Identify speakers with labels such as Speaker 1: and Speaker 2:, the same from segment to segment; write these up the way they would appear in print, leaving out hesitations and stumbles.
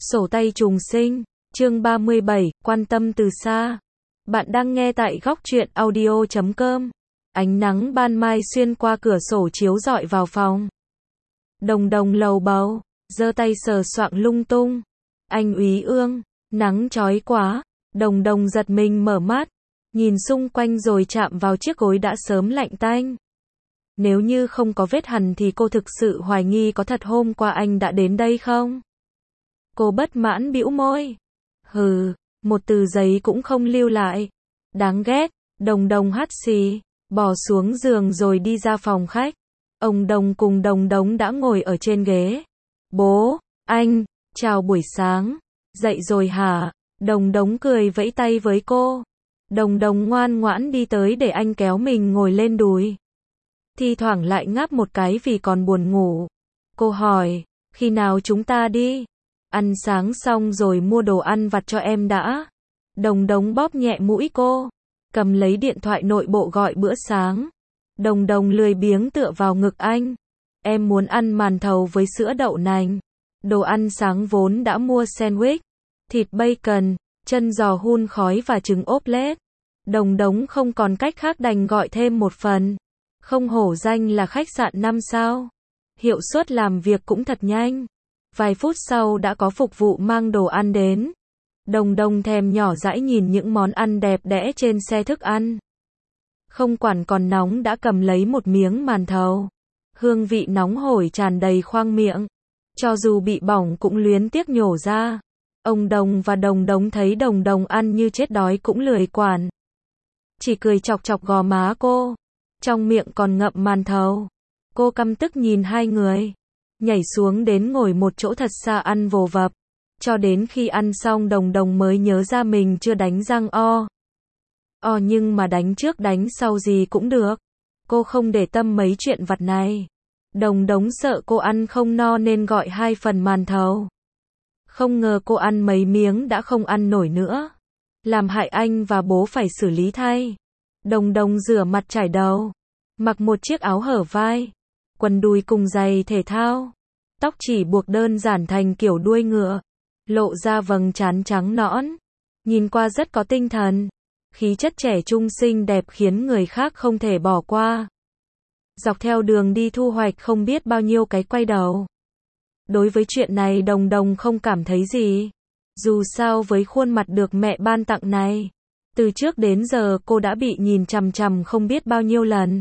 Speaker 1: Sổ tay trùng sinh, chương 37, quan tâm từ xa. Bạn đang nghe tại góc truyện audio.com. Ánh nắng ban mai xuyên qua cửa sổ chiếu rọi vào phòng. Đồng đồng lầu bầu, giơ tay sờ soạng lung tung. Anh Úy Ương, nắng chói quá. Đồng đồng giật mình mở mắt, nhìn xung quanh rồi chạm vào chiếc gối đã sớm lạnh tanh. Nếu như không có vết hằn thì cô thực sự hoài nghi có thật hôm qua anh đã đến đây không? Cô bất mãn bĩu môi. Hừ, một từ giấy cũng không lưu lại. Đáng ghét. Đồng đồng hắt xì, bò xuống giường rồi đi ra phòng khách. Ông Đồng cùng Đồng Đống đã ngồi ở trên ghế. Bố, anh, chào buổi sáng. Dậy rồi hả? Đồng Đống cười vẫy tay với cô. Đồng Đồng ngoan ngoãn đi tới để anh kéo mình ngồi lên đùi. Thi thoảng lại ngáp một cái vì còn buồn ngủ. Cô hỏi, khi nào chúng ta đi? Ăn sáng xong rồi mua đồ ăn vặt cho em đã. Đồng Đống bóp nhẹ mũi cô, cầm lấy điện thoại nội bộ gọi bữa sáng. Đồng Đồng lười biếng tựa vào ngực anh. Em muốn ăn màn thầu với sữa đậu nành. Đồ ăn sáng vốn đã mua sandwich, thịt bacon, chân giò hun khói và trứng ốp lết. Đồng Đống không còn cách khác đành gọi thêm một phần. Không hổ danh là khách sạn 5 sao. Hiệu suất làm việc cũng thật nhanh. Vài phút sau đã có phục vụ mang đồ ăn đến. Đồng Đồng thèm nhỏ dãi nhìn những món ăn đẹp đẽ trên xe thức ăn. Không quản còn nóng đã cầm lấy một miếng màn thầu. Hương vị nóng hổi tràn đầy khoang miệng. Cho dù bị bỏng cũng luyến tiếc nhổ ra. Ông Đồng và Đồng Đống thấy Đồng Đồng ăn như chết đói cũng lười quản. Chỉ cười chọc chọc gò má cô. Trong miệng còn ngậm màn thầu. Cô căm tức nhìn hai người. Nhảy xuống đến ngồi một chỗ thật xa ăn vồ vập. Cho đến khi ăn xong Đồng Đồng mới nhớ ra mình chưa đánh răng nhưng mà đánh trước đánh sau gì cũng được. Cô không để tâm mấy chuyện vặt này. Đồng Đống sợ cô ăn không no nên gọi 2 phần màn thầu. Không ngờ cô ăn mấy miếng đã không ăn nổi nữa. Làm hại anh và bố phải xử lý thay. Đồng Đồng rửa mặt chải đầu. Mặc một chiếc áo hở vai. Quần đùi cùng giày thể thao. Tóc chỉ buộc đơn giản thành kiểu đuôi ngựa. Lộ ra vầng trán trắng nõn. Nhìn qua rất có tinh thần. Khí chất trẻ trung xinh đẹp khiến người khác không thể bỏ qua. Dọc theo đường đi thu hoạch không biết bao nhiêu cái quay đầu. Đối với chuyện này Đồng Đồng không cảm thấy gì. Dù sao với khuôn mặt được mẹ ban tặng này, từ trước đến giờ cô đã bị nhìn chằm chằm không biết bao nhiêu lần.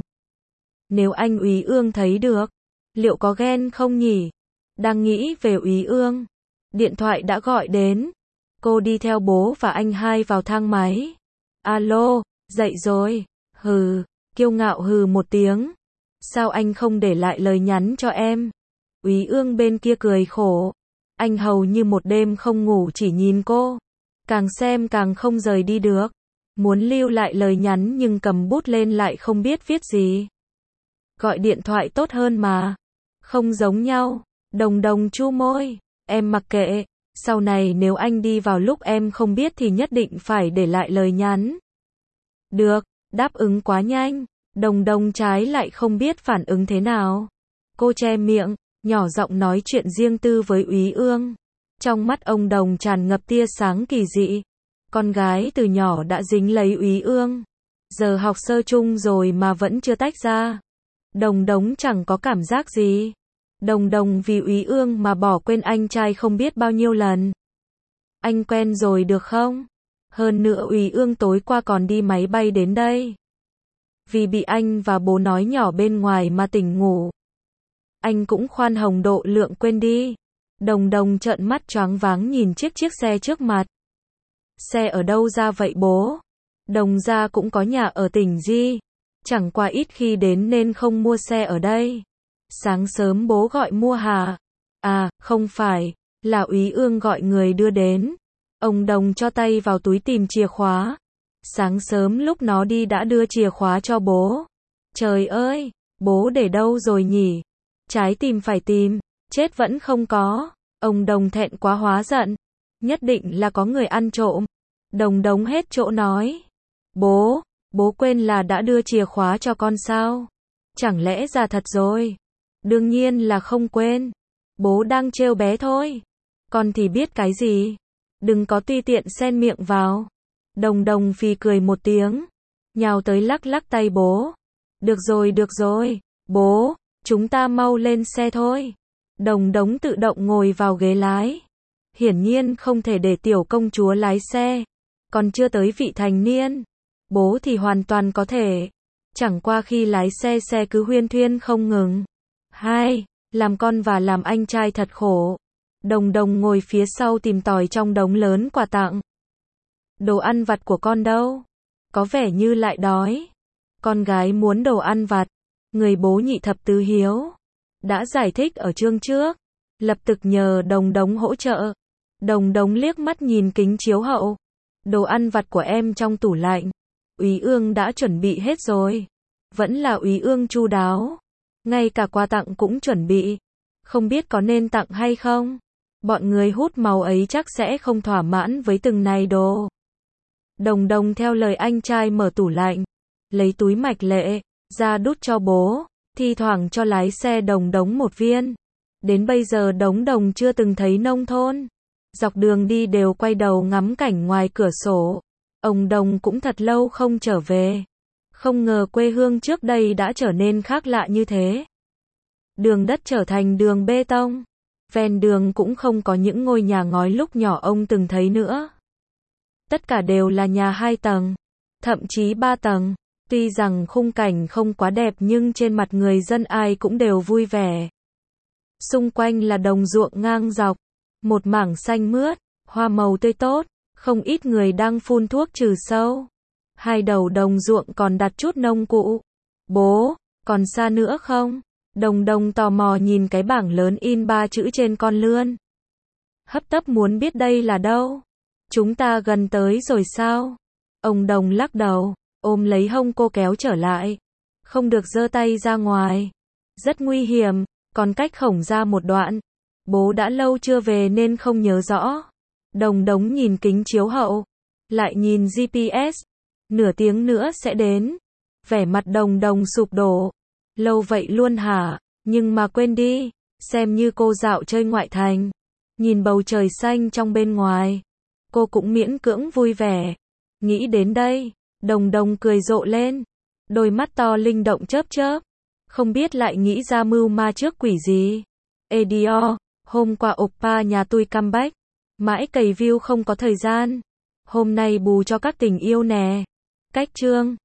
Speaker 1: Nếu anh Úy Ương thấy được, liệu có ghen không nhỉ? Đang nghĩ về Úy Ương, điện thoại đã gọi đến. Cô đi theo bố và anh hai vào thang máy. Alo, dậy rồi. Hừ, kiêu ngạo hừ một tiếng. Sao anh không để lại lời nhắn cho em? Úy Ương bên kia cười khổ. Anh hầu như một đêm không ngủ chỉ nhìn cô. Càng xem càng không rời đi được. Muốn lưu lại lời nhắn nhưng cầm bút lên lại không biết viết gì. Gọi điện thoại tốt hơn mà. Không giống nhau. Đồng Đồng chu môi. Em mặc kệ. Sau này nếu anh đi vào lúc em không biết thì nhất định phải để lại lời nhắn. Được, đáp ứng quá nhanh. Đồng Đồng trái lại không biết phản ứng thế nào. Cô che miệng, nhỏ giọng nói chuyện riêng tư với Úy Ương. Trong mắt ông Đồng tràn ngập tia sáng kỳ dị. Con gái từ nhỏ đã dính lấy Úy Ương. Giờ học sơ chung rồi mà vẫn chưa tách ra. Đồng Đống chẳng có cảm giác gì. Đồng Đồng vì Úy Ương mà bỏ quên anh trai không biết bao nhiêu lần. Anh quen rồi được không? Hơn nữa Úy Ương tối qua còn đi máy bay đến đây. Vì bị anh và bố nói nhỏ bên ngoài mà tỉnh ngủ. Anh cũng khoan hồng độ lượng quên đi. Đồng Đồng trợn mắt choáng váng nhìn chiếc xe trước mặt. Xe ở đâu ra vậy bố? Đồng gia cũng có nhà ở tỉnh Di. Chẳng qua ít khi đến nên không mua xe ở đây. Sáng sớm bố gọi mua hả? À, không phải, là Úy Ương gọi người đưa đến. Ông Đồng cho tay vào túi tìm chìa khóa. Sáng sớm lúc nó đi đã đưa chìa khóa cho bố. Trời ơi, bố để đâu rồi nhỉ? Trái tìm phải tìm, chết vẫn không có. Ông Đồng thẹn quá hóa giận. Nhất định là có người ăn trộm. Đồng Đống hết chỗ nói. Bố quên là đã đưa chìa khóa cho con sao? Chẳng lẽ ra thật rồi? Đương nhiên là không quên. Bố đang trêu bé thôi. Con thì biết cái gì. Đừng có tùy tiện xen miệng vào. Đồng Đồng phì cười một tiếng, nhào tới lắc lắc tay bố. Được rồi, bố, chúng ta mau lên xe thôi. Đồng Đống tự động ngồi vào ghế lái. Hiển nhiên không thể để tiểu công chúa lái xe, còn chưa tới vị thành niên. Bố thì hoàn toàn có thể. Chẳng qua khi lái xe cứ huyên thuyên không ngừng. Hai, làm con và làm anh trai thật khổ. Đồng Đồng ngồi phía sau tìm tòi trong đống lớn quà tặng. Đồ ăn vặt của con đâu? Có vẻ như lại đói. Con gái muốn đồ ăn vặt. Người bố nhị thập tứ hiếu đã giải thích ở chương trước, lập tức nhờ Đồng Đống hỗ trợ. Đồng Đống liếc mắt nhìn kính chiếu hậu. Đồ ăn vặt của em trong tủ lạnh. Úy Ương đã chuẩn bị hết rồi. Vẫn là Úy Ương chu đáo. Ngay cả quà tặng cũng chuẩn bị. Không biết có nên tặng hay không? Bọn người hút màu ấy chắc sẽ không thỏa mãn với từng này đồ. Đồng Đồng theo lời anh trai mở tủ lạnh, lấy túi mạch lệ ra đút cho bố, thi thoảng cho lái xe Đồng Đống một viên. Đến bây giờ Đồng chưa từng thấy nông thôn. Dọc đường đi đều quay đầu ngắm cảnh ngoài cửa sổ. Ông Đồng cũng thật lâu không trở về. Không ngờ quê hương trước đây đã trở nên khác lạ như thế. Đường đất trở thành đường bê tông. Ven đường cũng không có những ngôi nhà ngói lúc nhỏ ông từng thấy nữa. Tất cả đều là nhà 2 tầng, thậm chí 3 tầng. Tuy rằng khung cảnh không quá đẹp nhưng trên mặt người dân ai cũng đều vui vẻ. Xung quanh là đồng ruộng ngang dọc, một mảng xanh mướt, hoa màu tươi tốt, không ít người đang phun thuốc trừ sâu. Hai đầu đồng ruộng còn đặt chút nông cụ. Bố, còn xa nữa không? Đồng tò mò nhìn cái bảng lớn in 3 chữ trên con lươn. Hấp tấp muốn biết đây là đâu. Chúng ta gần tới rồi sao? Ông Đồng lắc đầu, ôm lấy hông cô kéo trở lại. Không được giơ tay ra ngoài. Rất nguy hiểm, còn cách khổng ra một đoạn. Bố đã lâu chưa về nên không nhớ rõ. Đồng Đống nhìn kính chiếu hậu, lại nhìn GPS. Nửa tiếng nữa sẽ đến. Vẻ mặt Đồng sụp đổ. Lâu vậy luôn hả? Nhưng mà quên đi, xem như cô dạo chơi ngoại thành. Nhìn bầu trời xanh trong bên ngoài, cô cũng miễn cưỡng vui vẻ. Nghĩ đến đây, Đồng cười rộ lên. Đôi mắt to linh động chớp chớp. Không biết lại nghĩ ra mưu ma trước quỷ gì. Edio, hôm qua oppa nhà tôi comeback. Mãi cày view không có thời gian. Hôm nay bù cho các tình yêu nè. Cách chương